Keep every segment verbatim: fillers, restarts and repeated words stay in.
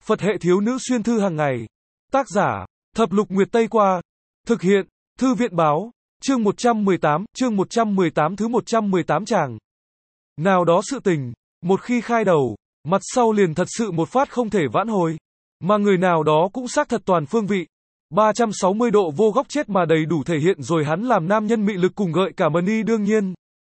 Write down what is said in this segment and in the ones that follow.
Phật hệ thiếu nữ xuyên thư hàng ngày. Tác giả, Thập Lục Nguyệt Tây Qua. Thực hiện, Thư viện báo. Chương một trăm mười tám, chương một trăm mười tám thứ một trăm mười tám chàng. Nào đó sự tình, một khi khai đầu, mặt sau liền thật sự một phát không thể vãn hồi. Mà người nào đó cũng xác thật toàn phương vị. ba trăm sáu mươi độ vô góc chết mà đầy đủ thể hiện rồi hắn làm nam nhân mị lực cùng gợi cả mần y đương nhiên.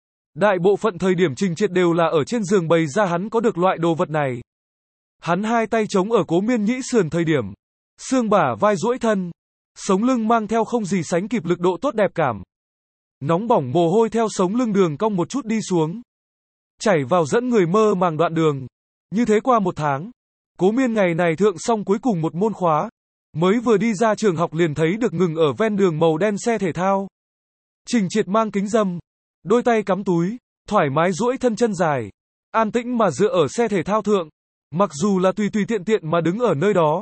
Đại bộ phận thời điểm Trình Triệt đều là ở trên giường bày ra hắn có được loại đồ vật này. Hắn hai tay chống ở Cố Miên nhĩ sườn thời điểm. Xương bả vai duỗi thân. Sống lưng mang theo không gì sánh kịp lực độ tốt đẹp cảm. Nóng bỏng mồ hôi theo sống lưng đường cong một chút đi xuống. Chảy vào dẫn người mơ màng đoạn đường. Như thế qua một tháng. Cố Miên ngày này thượng xong cuối cùng một môn khóa. Mới vừa đi ra trường học liền thấy được ngừng ở ven đường màu đen xe thể thao. Trình Triệt mang kính râm. Đôi tay cắm túi. Thoải mái duỗi thân chân dài. An tĩnh mà dựa ở xe thể thao thượng. Mặc dù là tùy tùy tiện tiện mà đứng ở nơi đó.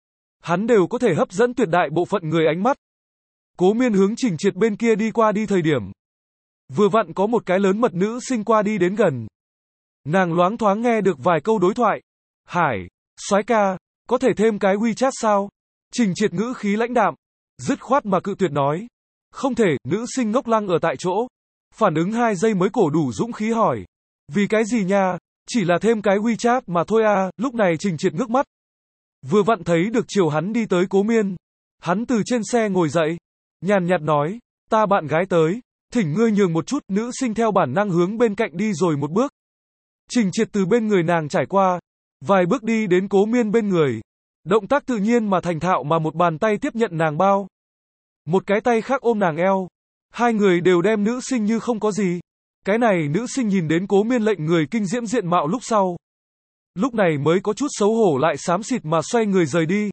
Hắn đều có thể hấp dẫn tuyệt đại bộ phận người ánh mắt. Cố Miên hướng Trình Triệt bên kia đi qua đi thời điểm. Vừa vặn có một cái lớn mật nữ sinh qua đi đến gần. Nàng loáng thoáng nghe được vài câu đối thoại. Hải, soái ca, có thể thêm cái WeChat sao? Trình Triệt ngữ khí lãnh đạm. Dứt khoát mà cự tuyệt nói. Không thể, nữ sinh ngốc lăng ở tại chỗ. Phản ứng hai giây mới cổ đủ dũng khí hỏi. Vì cái gì nha? Chỉ là thêm cái WeChat mà thôi à, lúc này Trình Triệt ngước mắt. Vừa vặn thấy được chiều hắn đi tới Cố Miên. Hắn từ trên xe ngồi dậy. Nhàn nhạt nói, ta bạn gái tới, thỉnh ngươi nhường một chút, nữ sinh theo bản năng hướng bên cạnh đi rồi một bước. Trình Triệt từ bên người nàng trải qua. Vài bước đi đến Cố Miên bên người. Động tác tự nhiên mà thành thạo mà một bàn tay tiếp nhận nàng bao. Một cái tay khác ôm nàng eo. Hai người đều đem nữ sinh như không có gì. Cái này nữ sinh nhìn đến Cố Miên lệnh người kinh diễm diện mạo lúc sau. Lúc này mới có chút xấu hổ lại xám xịt mà xoay người rời đi.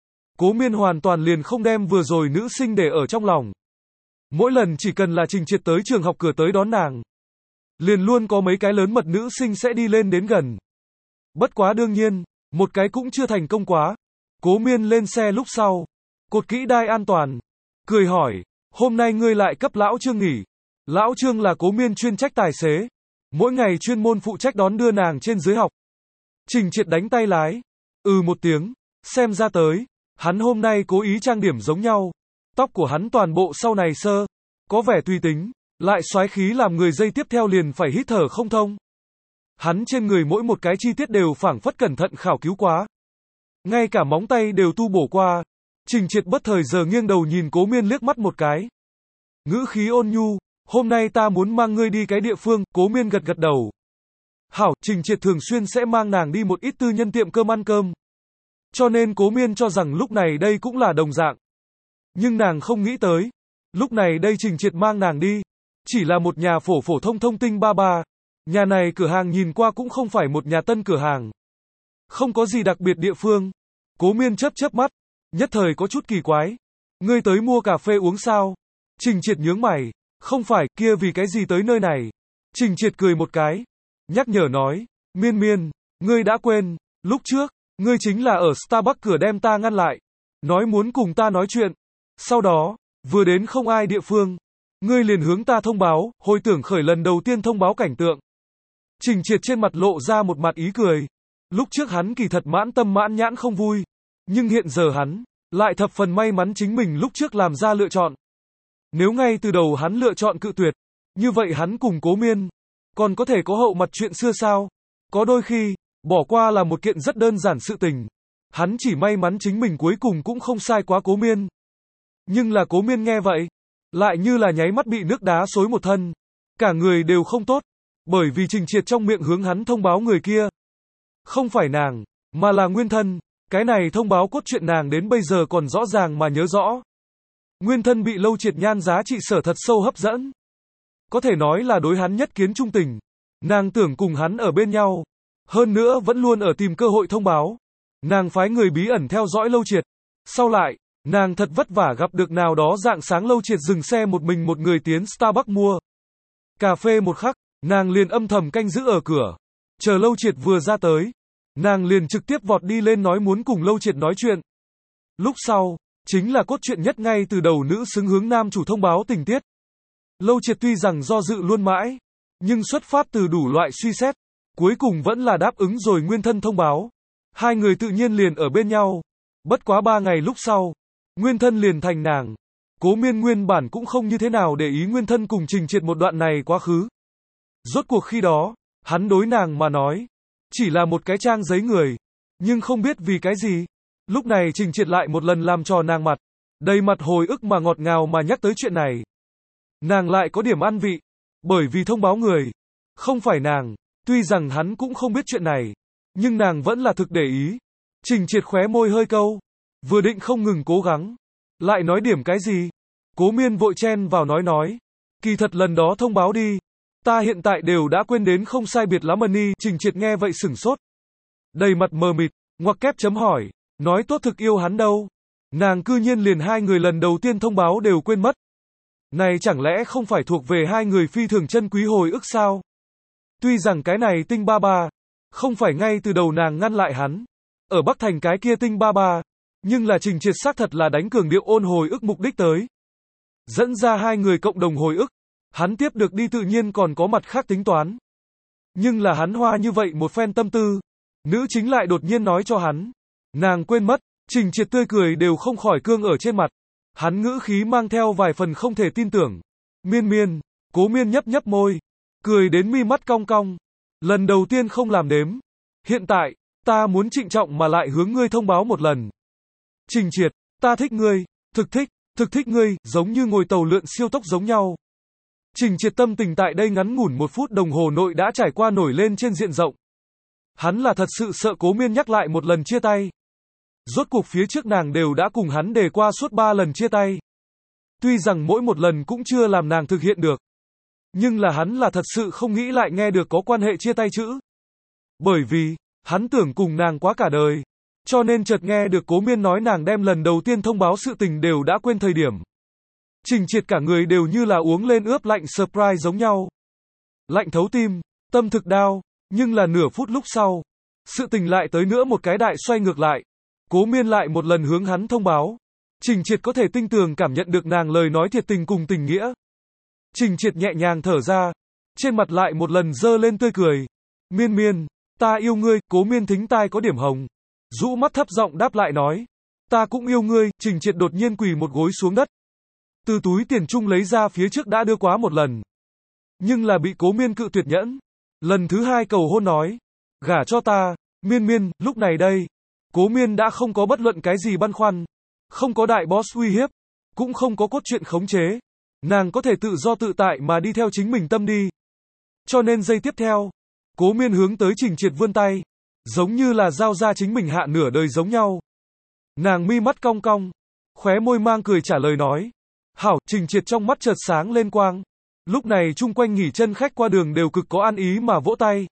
Cố Miên hoàn toàn liền không đem vừa rồi nữ sinh để ở trong lòng. Mỗi lần chỉ cần là Trình Triệt tới trường học cửa tới đón nàng. Liền luôn có mấy cái lớn mật nữ sinh sẽ đi lên đến gần. Bất quá đương nhiên, một cái cũng chưa thành công quá. Cố Miên lên xe lúc sau. Cột kỹ đai an toàn. Cười hỏi, hôm nay ngươi lại cấp Lão Trương nghỉ. Lão Trương là Cố Miên chuyên trách tài xế. Mỗi ngày chuyên môn phụ trách đón đưa nàng trên dưới học. Trình Triệt đánh tay lái. Ừ một tiếng. Xem ra tới. Hắn hôm nay cố ý trang điểm giống nhau. Tóc của hắn toàn bộ sau này sơ. Có vẻ tùy tính. Lại xoái khí làm người dây tiếp theo liền phải hít thở không thông. Hắn trên người mỗi một cái chi tiết đều phảng phất cẩn thận khảo cứu quá. Ngay cả móng tay đều tu bổ qua. Trình Triệt bất thời giờ nghiêng đầu nhìn Cố Miên liếc mắt một cái. Ngữ khí ôn nhu. Hôm nay ta muốn mang ngươi đi cái địa phương. Cố Miên gật gật đầu. Hảo, Trình Triệt thường xuyên sẽ mang nàng đi một ít tư nhân tiệm cơm ăn cơm. Cho nên Cố Miên cho rằng lúc này đây cũng là đồng dạng. Nhưng nàng không nghĩ tới. Lúc này đây Trình Triệt mang nàng đi. Chỉ là một nhà phổ phổ thông thông tinh ba ba. Nhà này cửa hàng nhìn qua cũng không phải một nhà tân cửa hàng. Không có gì đặc biệt địa phương. Cố Miên chớp chớp mắt. Nhất thời có chút kỳ quái. Ngươi tới mua cà phê uống sao? Trình Triệt nhướng mày. Không phải, kia vì cái gì tới nơi này? Trình Triệt cười một cái. Nhắc nhở nói. Miên Miên, ngươi đã quên. Lúc trước, ngươi chính là ở Starbucks cửa đem ta ngăn lại. Nói muốn cùng ta nói chuyện. Sau đó, vừa đến không ai địa phương. Ngươi liền hướng ta thông báo, hồi tưởng khởi lần đầu tiên thông báo cảnh tượng. Trình Triệt trên mặt lộ ra một mặt ý cười. Lúc trước hắn kỳ thật mãn tâm mãn nhãn không vui. Nhưng hiện giờ hắn, lại thập phần may mắn chính mình lúc trước làm ra lựa chọn. Nếu ngay từ đầu hắn lựa chọn cự tuyệt, như vậy hắn cùng Cố Miên, còn có thể có hậu mặt chuyện xưa sao? Có đôi khi, bỏ qua là một kiện rất đơn giản sự tình. Hắn chỉ may mắn chính mình cuối cùng cũng không sai quá Cố Miên. Nhưng là Cố Miên nghe vậy, lại như là nháy mắt bị nước đá xối một thân. Cả người đều không tốt, bởi vì Trình Triệt trong miệng hướng hắn thông báo người kia. Không phải nàng, mà là Nguyên Thân. Cái này thông báo cốt truyện nàng đến bây giờ còn rõ ràng mà nhớ rõ. Nguyên Thân bị Lâu Triệt nhan giá trị sở thật sâu hấp dẫn. Có thể nói là đối hắn nhất kiến trung tình. Nàng tưởng cùng hắn ở bên nhau. Hơn nữa vẫn luôn ở tìm cơ hội thông báo. Nàng phái người bí ẩn theo dõi Lâu Triệt. Sau lại, nàng thật vất vả gặp được nào đó rạng sáng Lâu Triệt dừng xe một mình một người tiến Starbucks mua cà phê một khắc, nàng liền âm thầm canh giữ ở cửa. Chờ Lâu Triệt vừa ra tới, nàng liền trực tiếp vọt đi lên nói muốn cùng Lâu Triệt nói chuyện. Lúc sau, chính là cốt truyện nhất ngay từ đầu nữ xứng hướng nam chủ thông báo tình tiết. Lâu Triệt tuy rằng do dự luôn mãi, nhưng xuất phát từ đủ loại suy xét, cuối cùng vẫn là đáp ứng rồi Nguyên Thân thông báo. Hai người tự nhiên liền ở bên nhau. Bất quá ba ngày lúc sau, Nguyên Thân liền thành nàng. Cố Miên nguyên bản cũng không như thế nào để ý Nguyên Thân cùng Trình Triệt một đoạn này quá khứ. Rốt cuộc khi đó, hắn đối nàng mà nói, chỉ là một cái trang giấy người, nhưng không biết vì cái gì. Lúc này Trình Triệt lại một lần làm trò nàng mặt, đầy mặt hồi ức mà ngọt ngào mà nhắc tới chuyện này. Nàng lại có điểm ăn vị, bởi vì thông báo người, không phải nàng, tuy rằng hắn cũng không biết chuyện này, nhưng nàng vẫn là thực để ý. Trình Triệt khóe môi hơi câu, vừa định không ngừng cố gắng, lại nói điểm cái gì. Cố Miên vội chen vào nói nói, kỳ thật lần đó thông báo đi, ta hiện tại đều đã quên đến không sai biệt lắm Mani. Trình Triệt nghe vậy sửng sốt, đầy mặt mờ mịt, ngoặc kép chấm hỏi, nói tốt thực yêu hắn đâu, nàng cư nhiên liền hai người lần đầu tiên thông báo đều quên mất. Này chẳng lẽ không phải thuộc về hai người phi thường chân quý hồi ức sao? Tuy rằng cái này tinh ba ba, không phải ngay từ đầu nàng ngăn lại hắn, ở Bắc Thành cái kia tinh ba ba, nhưng là Trình Triệt xác thật là đánh cường điệu ôn hồi ức mục đích tới. Dẫn ra hai người cộng đồng hồi ức, hắn tiếp được đi tự nhiên còn có mặt khác tính toán. Nhưng là hắn hoa như vậy một phen tâm tư, nữ chính lại đột nhiên nói cho hắn, nàng quên mất. Trình Triệt tươi cười đều không khỏi cương ở trên mặt. Hắn ngữ khí mang theo vài phần không thể tin tưởng. Miên miên, Cố Miên nhấp nhấp môi, cười đến mi mắt cong cong. Lần đầu tiên không làm đếm. Hiện tại, ta muốn trịnh trọng mà lại hướng ngươi thông báo một lần. Trình Triệt, ta thích ngươi, thực thích, thực thích ngươi, giống như ngồi tàu lượn siêu tốc giống nhau. Trình Triệt tâm tình tại đây ngắn ngủn một phút đồng hồ nội đã trải qua nổi lên trên diện rộng. Hắn là thật sự sợ Cố Miên nhắc lại một lần chia tay. Rốt cuộc phía trước nàng đều đã cùng hắn đề qua suốt ba lần chia tay. Tuy rằng mỗi một lần cũng chưa làm nàng thực hiện được. Nhưng là hắn là thật sự không nghĩ lại nghe được có quan hệ chia tay chữ. Bởi vì, hắn tưởng cùng nàng quá cả đời. Cho nên chợt nghe được Cố Miên nói nàng đem lần đầu tiên thông báo sự tình đều đã quên thời điểm. Trình Triệt cả người đều như là uống lên ướp lạnh surprise giống nhau. Lạnh thấu tim, tâm thực đau, nhưng là nửa phút lúc sau. Sự tình lại tới nữa một cái đại xoay ngược lại. Cố Miên lại một lần hướng hắn thông báo. Trình Triệt có thể tinh tường cảm nhận được nàng lời nói thiệt tình cùng tình nghĩa. Trình Triệt nhẹ nhàng thở ra, trên mặt lại một lần dơ lên tươi cười. Miên miên, ta yêu ngươi. Cố Miên thính tai có điểm hồng, rũ mắt thấp giọng đáp lại nói, ta cũng yêu ngươi. Trình Triệt đột nhiên quỳ một gối xuống đất, từ túi tiền chung lấy ra phía trước đã đưa quá một lần, nhưng là bị Cố Miên cự tuyệt nhẫn. Lần thứ hai cầu hôn nói, gả cho ta. Miên miên, lúc này đây, Cố Miên đã không có bất luận cái gì băn khoăn, không có đại boss uy hiếp, cũng không có cốt truyện khống chế. Nàng có thể tự do tự tại mà đi theo chính mình tâm đi. Cho nên giây tiếp theo, Cố Miên hướng tới Trình Triệt vươn tay, giống như là giao ra chính mình hạ nửa đời giống nhau. Nàng mi mắt cong cong, khóe môi mang cười trả lời nói, hảo. Trình Triệt trong mắt chợt sáng lên quang. Lúc này chung quanh nghỉ chân khách qua đường đều cực có ăn ý mà vỗ tay.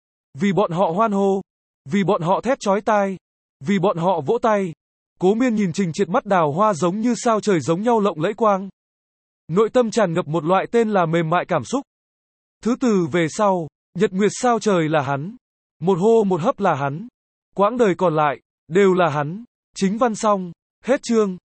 Vì bọn họ hoan hô, vì bọn họ thét chói tai, vì bọn họ vỗ tay. Cố Miên nhìn Trình Triệt mắt đào hoa giống như sao trời giống nhau lộng lẫy quang. Nội tâm tràn ngập một loại tên là mềm mại cảm xúc. Thứ từ về sau, nhật nguyệt sao trời là hắn, một hô một hấp là hắn, quãng đời còn lại đều là hắn. Chính văn xong, hết chương.